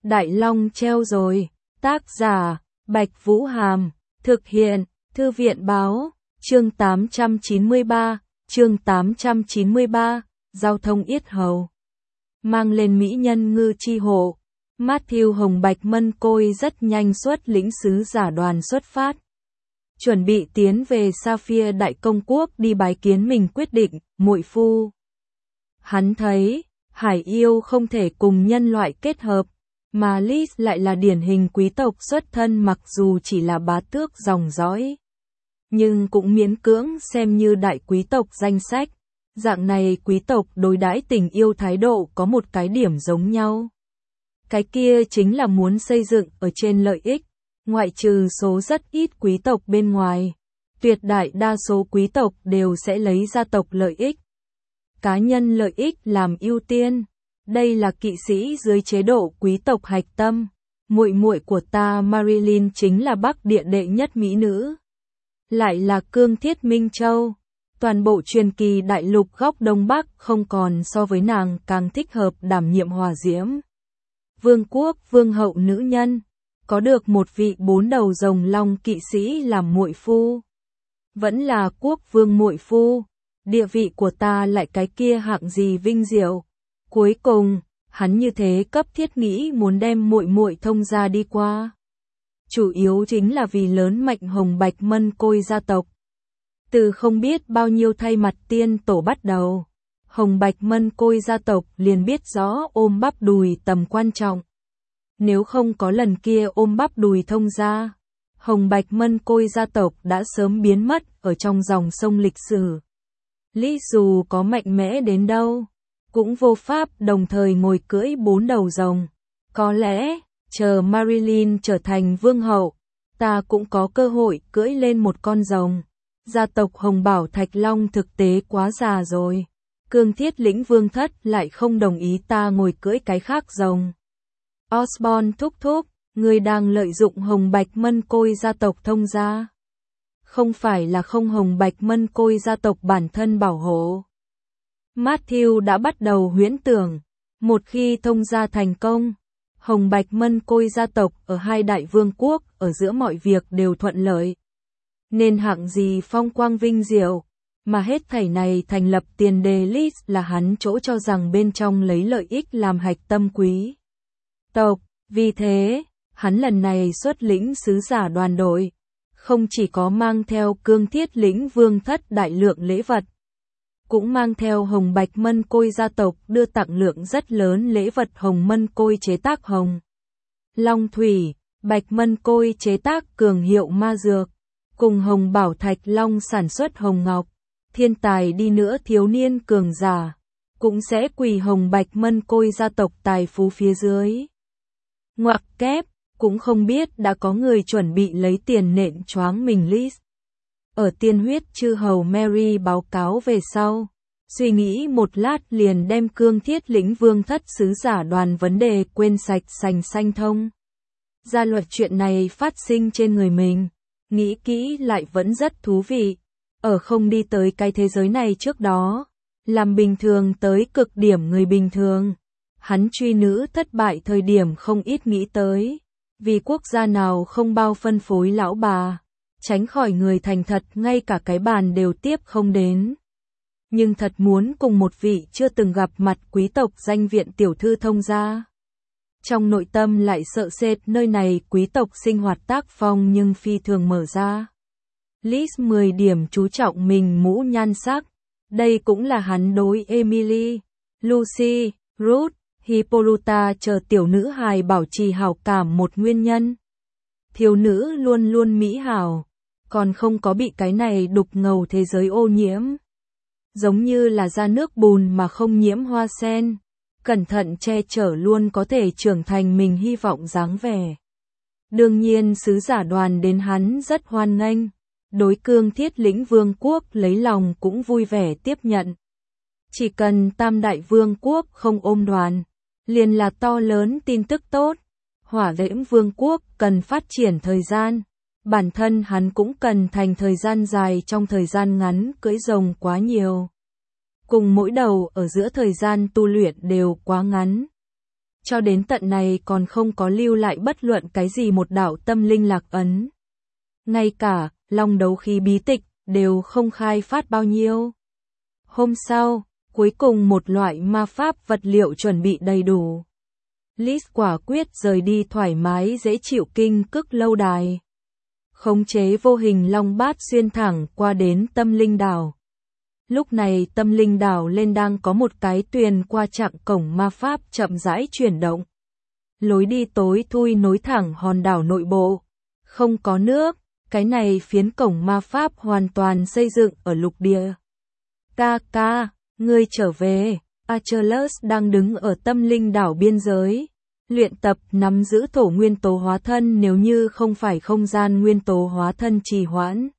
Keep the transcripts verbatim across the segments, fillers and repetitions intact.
Đại Long treo rồi. Tác giả, Bạch Vũ Hàm. Thực hiện, Thư viện Báo. Chương tám trăm chín mươi ba. Chương tám trăm chín mươi ba. Giao thông yết hầu. Mang lên mỹ nhân ngư chi hộ. Matthew Hồng Bạch Mân Côi rất nhanh xuất lĩnh sứ giả đoàn xuất phát. Chuẩn bị tiến về Sapphire Đại Công Quốc đi bái kiến mình quyết định, muội phu. Hắn thấy, hải yêu không thể cùng nhân loại kết hợp, mà Liz lại là điển hình quý tộc xuất thân mặc dù chỉ là bá tước dòng dõi. Nhưng cũng miễn cưỡng xem như đại quý tộc danh sách. Dạng này quý tộc đối đãi tình yêu thái độ có một cái điểm giống nhau. Cái kia chính là muốn xây dựng ở trên lợi ích, ngoại trừ số rất ít quý tộc bên ngoài. Tuyệt đại đa số quý tộc đều sẽ lấy gia tộc lợi ích, cá nhân lợi ích làm ưu tiên. Đây là kỵ sĩ dưới chế độ quý tộc hạch tâm. Muội muội của ta Marilyn chính là Bắc Địa đệ nhất mỹ nữ. Lại là cương thiết Minh Châu. Toàn bộ truyền kỳ đại lục góc Đông Bắc không còn so với nàng càng thích hợp đảm nhiệm hòa diễm. Vương quốc vương hậu nữ nhân. Có được một vị bốn đầu rồng long kỵ sĩ làm muội phu. Vẫn là quốc vương muội phu. Địa vị của ta lại cái kia hạng gì vinh diệu. Cuối cùng, hắn như thế cấp thiết nghĩ muốn đem muội muội thông gia đi qua. Chủ yếu chính là vì lớn mạnh Hồng Bạch Mân Côi gia tộc. Từ không biết bao nhiêu thay mặt tiên tổ bắt đầu, Hồng Bạch Mân Côi gia tộc liền biết rõ ôm bắp đùi tầm quan trọng. Nếu không có lần kia ôm bắp đùi thông gia, Hồng Bạch Mân Côi gia tộc đã sớm biến mất ở trong dòng sông lịch sử. Lý dù có mạnh mẽ đến đâu, cũng vô pháp đồng thời ngồi cưỡi bốn đầu rồng. Có lẽ, chờ Marilyn trở thành vương hậu, ta cũng có cơ hội cưỡi lên một con rồng. Gia tộc Hồng Bảo Thạch Long thực tế quá già rồi. Cương thiết lĩnh vương thất lại không đồng ý ta ngồi cưỡi cái khác rồng. Osborne thúc thúc, người đang lợi dụng Hồng Bạch Mân Côi gia tộc thông gia. Không phải là không Hồng Bạch Mân Côi gia tộc bản thân bảo hộ. Matthew đã bắt đầu huyễn tưởng, một khi thông gia thành công, Hồng Bạch Mân Côi gia tộc ở hai đại vương quốc ở giữa mọi việc đều thuận lợi. Nên hạng gì phong quang vinh diệu, mà hết thảy này thành lập tiền đề Liz là hắn chỗ cho rằng bên trong lấy lợi ích làm hạch tâm quý tộc. Vì thế, hắn lần này xuất lĩnh sứ giả đoàn đội, không chỉ có mang theo cương thiết lĩnh vương thất đại lượng lễ vật, cũng mang theo Hồng Bạch Mân Côi gia tộc đưa tặng lượng rất lớn lễ vật Hồng Mân Côi chế tác hồng Long Thủy, Bạch Mân Côi chế tác cường hiệu ma dược, cùng Hồng Bảo Thạch Long sản xuất hồng ngọc. Thiên tài đi nữa thiếu niên cường giả, cũng sẽ quỳ Hồng Bạch Mân Côi gia tộc tài phú phía dưới. Ngoặc kép, cũng không biết đã có người chuẩn bị lấy tiền nện choáng mình Liz. Ở tiên huyết chư hầu Mary báo cáo về sau, suy nghĩ một lát liền đem cương thiết lĩnh vương thất sứ giả đoàn vấn đề quên sạch sành xanh thông. Ra luật chuyện này phát sinh trên người mình, nghĩ kỹ lại vẫn rất thú vị. Ở không đi tới cái thế giới này trước đó, làm bình thường tới cực điểm người bình thường. Hắn truy nữ thất bại thời điểm không ít nghĩ tới, vì quốc gia nào không bao phân phối lão bà. Tránh khỏi người thành thật ngay cả cái bàn đều tiếp không đến. Nhưng thật muốn cùng một vị chưa từng gặp mặt quý tộc danh viện tiểu thư thông gia. Trong nội tâm lại sợ sệt nơi này quý tộc sinh hoạt tác phong nhưng phi thường mở ra. Liz mười điểm chú trọng mình mũ nhan sắc. Đây cũng là hắn đối Emily, Lucy, Ruth, Hippolyta chờ tiểu nữ hài bảo trì hảo cảm một nguyên nhân. Thiếu nữ luôn luôn mỹ hảo, còn không có bị cái này đục ngầu thế giới ô nhiễm. Giống như là ra nước bùn mà không nhiễm hoa sen, cẩn thận che chở luôn có thể trưởng thành mình hy vọng dáng vẻ. Đương nhiên sứ giả đoàn đến hắn rất hoan nghênh, đối cương thiết lĩnh vương quốc lấy lòng cũng vui vẻ tiếp nhận. Chỉ cần tam đại vương quốc không ôm đoàn, liền là to lớn tin tức tốt. Hỏa Diễm vương quốc cần phát triển thời gian, bản thân hắn cũng cần thành thời gian dài trong thời gian ngắn cưỡi rồng quá nhiều. Cùng mỗi đầu ở giữa thời gian tu luyện đều quá ngắn. cho đến tận này còn không có lưu lại bất luận cái gì một đạo tâm linh lạc ấn. Ngay cả, long đấu khí bí tịch, đều không khai phát bao nhiêu. Hôm sau, cuối cùng một loại ma pháp vật liệu chuẩn bị đầy đủ. Liz quả quyết rời đi thoải mái dễ chịu kinh cức lâu đài. Khống chế vô hình long bát xuyên thẳng qua đến tâm linh đảo. Lúc này tâm linh đảo lên đang có một cái tuyền qua chặng cổng ma pháp chậm rãi chuyển động. Lối đi tối thui nối thẳng hòn đảo nội bộ. Không có nước, cái này phiến cổng ma pháp hoàn toàn xây dựng ở lục địa. Ca ca, ngươi trở về, Achilles đang đứng ở tâm linh đảo biên giới. Luyện tập nắm giữ thổ nguyên tố hóa thân nếu như không phải không gian nguyên tố hóa thân trì hoãn.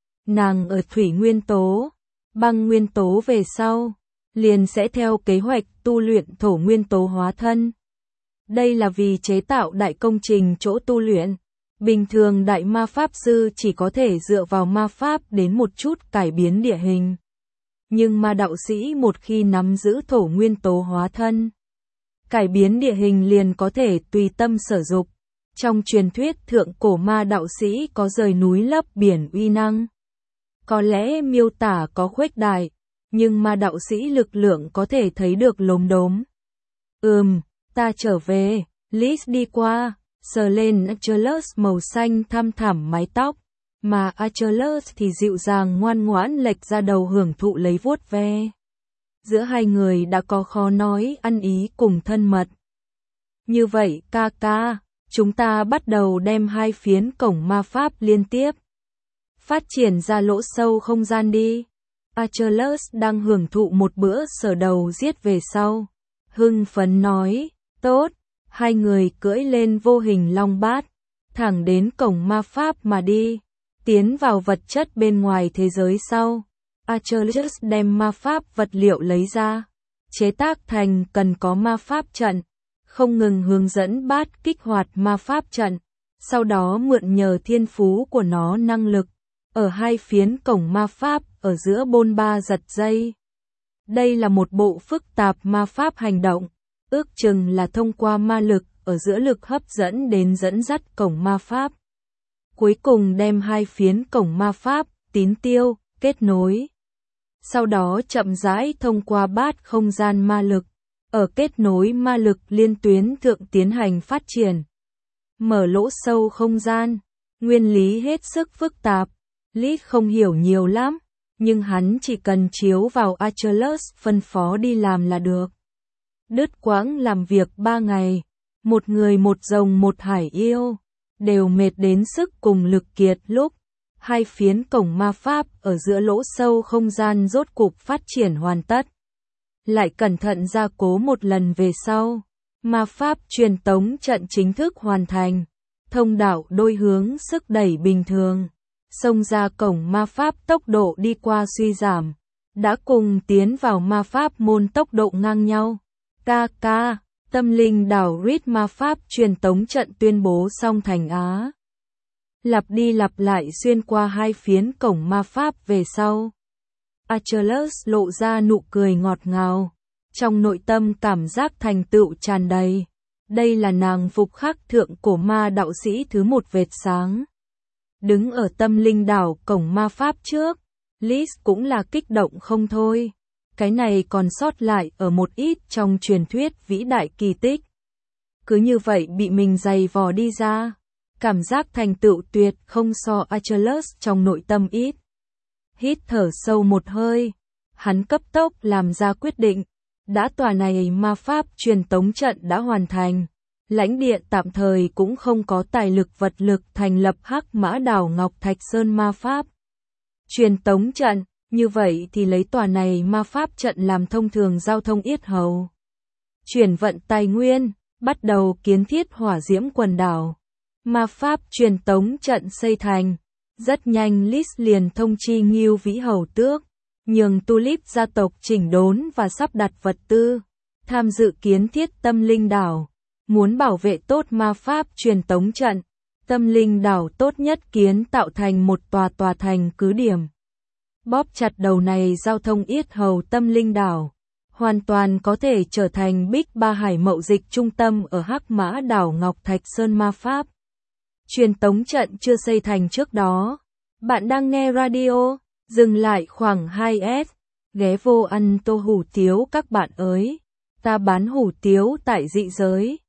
Nàng ở thủy nguyên tố, băng nguyên tố về sau, liền sẽ theo kế hoạch tu luyện thổ nguyên tố hóa thân. Đây là vì chế tạo đại công trình chỗ tu luyện. Bình thường đại ma pháp sư chỉ có thể dựa vào ma pháp đến một chút cải biến địa hình. Nhưng ma đạo sĩ một khi nắm giữ thổ nguyên tố hóa thân, cải biến địa hình liền có thể tùy tâm sở dục. Trong truyền thuyết thượng cổ ma đạo sĩ có rời núi lấp biển uy năng. Có lẽ miêu tả có khuếch đại, nhưng ma đạo sĩ lực lượng có thể thấy được lốm đốm. Ừm, ta trở về, Liz đi qua, sờ lên Achilles màu xanh thăm thẳm mái tóc, mà Achilles thì dịu dàng ngoan ngoãn lệch ra đầu hưởng thụ lấy vuốt ve. Giữa hai người đã có khó nói ăn ý cùng thân mật. Như vậy ca ca, chúng ta bắt đầu đem hai phiến cổng ma pháp liên tiếp phát triển ra lỗ sâu không gian đi. Achilles đang hưởng thụ một bữa sở đầu giết về sau. Hưng phấn nói, tốt, hai người cưỡi lên vô hình long bát, thẳng đến cổng ma pháp mà đi, tiến vào vật chất bên ngoài thế giới sau. Achilles đem ma pháp vật liệu lấy ra, chế tác thành cần có ma pháp trận, không ngừng hướng dẫn bát kích hoạt ma pháp trận, sau đó mượn nhờ thiên phú của nó năng lực, ở hai phiến cổng ma pháp ở giữa bôn ba giật dây. Đây là một bộ phức tạp ma pháp hành động, ước chừng là thông qua ma lực ở giữa lực hấp dẫn đến dẫn dắt cổng ma pháp. Cuối cùng đem hai phiến cổng ma pháp, tín tiêu, kết nối. Sau đó chậm rãi thông qua bát không gian ma lực, ở kết nối ma lực liên tuyến thượng tiến hành phát triển. Mở lỗ sâu không gian, nguyên lý hết sức phức tạp, Liz không hiểu nhiều lắm, nhưng hắn chỉ cần chiếu vào Achilles phân phó đi làm là được. Đứt quãng làm việc ba ngày, một người một rồng một hải yêu, đều mệt đến sức cùng lực kiệt lúc. Hai phiến cổng ma pháp ở giữa lỗ sâu không gian rốt cục phát triển hoàn tất. Lại cẩn thận gia cố một lần về sau, ma pháp truyền tống trận chính thức hoàn thành. Thông đạo đôi hướng sức đẩy bình thường, xông ra cổng ma pháp tốc độ đi qua suy giảm, đã cùng tiến vào ma pháp môn tốc độ ngang nhau. Ca ca, tâm linh đảo Rít ma pháp truyền tống trận tuyên bố xong thành Á. Lặp đi lặp lại xuyên qua hai phiến cổng ma pháp về sau. Achilles lộ ra nụ cười ngọt ngào, trong nội tâm cảm giác thành tựu tràn đầy. Đây là nàng phục khắc thượng cổ ma đạo sĩ thứ một vệt sáng. Đứng ở tâm linh đảo cổng ma pháp trước, Liz cũng là kích động không thôi. Cái này còn sót lại ở một ít trong truyền thuyết vĩ đại kỳ tích. Cứ như vậy bị mình giày vò đi ra. Cảm giác thành tựu tuyệt không so Achilles trong nội tâm ít. Hít thở sâu một hơi, hắn cấp tốc làm ra quyết định. Đã tòa này ma pháp truyền tống trận đã hoàn thành. Lãnh địa tạm thời cũng không có tài lực vật lực thành lập Hắc Mã Đảo Ngọc Thạch Sơn ma pháp truyền tống trận. Như vậy thì lấy tòa này ma pháp trận làm thông thường giao thông yết hầu. Chuyển vận tài nguyên, bắt đầu kiến thiết hỏa diễm quần đảo. Ma pháp truyền tống trận xây thành. Rất nhanh Liz liền thông chi Ngưu Vĩ Hầu Tước, nhường Tulip gia tộc chỉnh đốn và sắp đặt vật tư, tham dự kiến thiết tâm linh đảo. Muốn bảo vệ tốt ma pháp truyền tống trận, tâm linh đảo tốt nhất kiến tạo thành một tòa tòa thành cứ điểm. Bóp chặt đầu này giao thông yết hầu tâm linh đảo. hoàn toàn có thể trở thành Big Ba Hải mậu dịch trung tâm ở Hắc Mã đảo Ngọc Thạch Sơn ma Pháp. Truyền tống trận chưa xây thành trước đó. Bạn đang nghe radio, dừng lại khoảng hai s, ghé vô ăn tô hủ tiếu các bạn ơi. Ta bán hủ tiếu tại dị giới.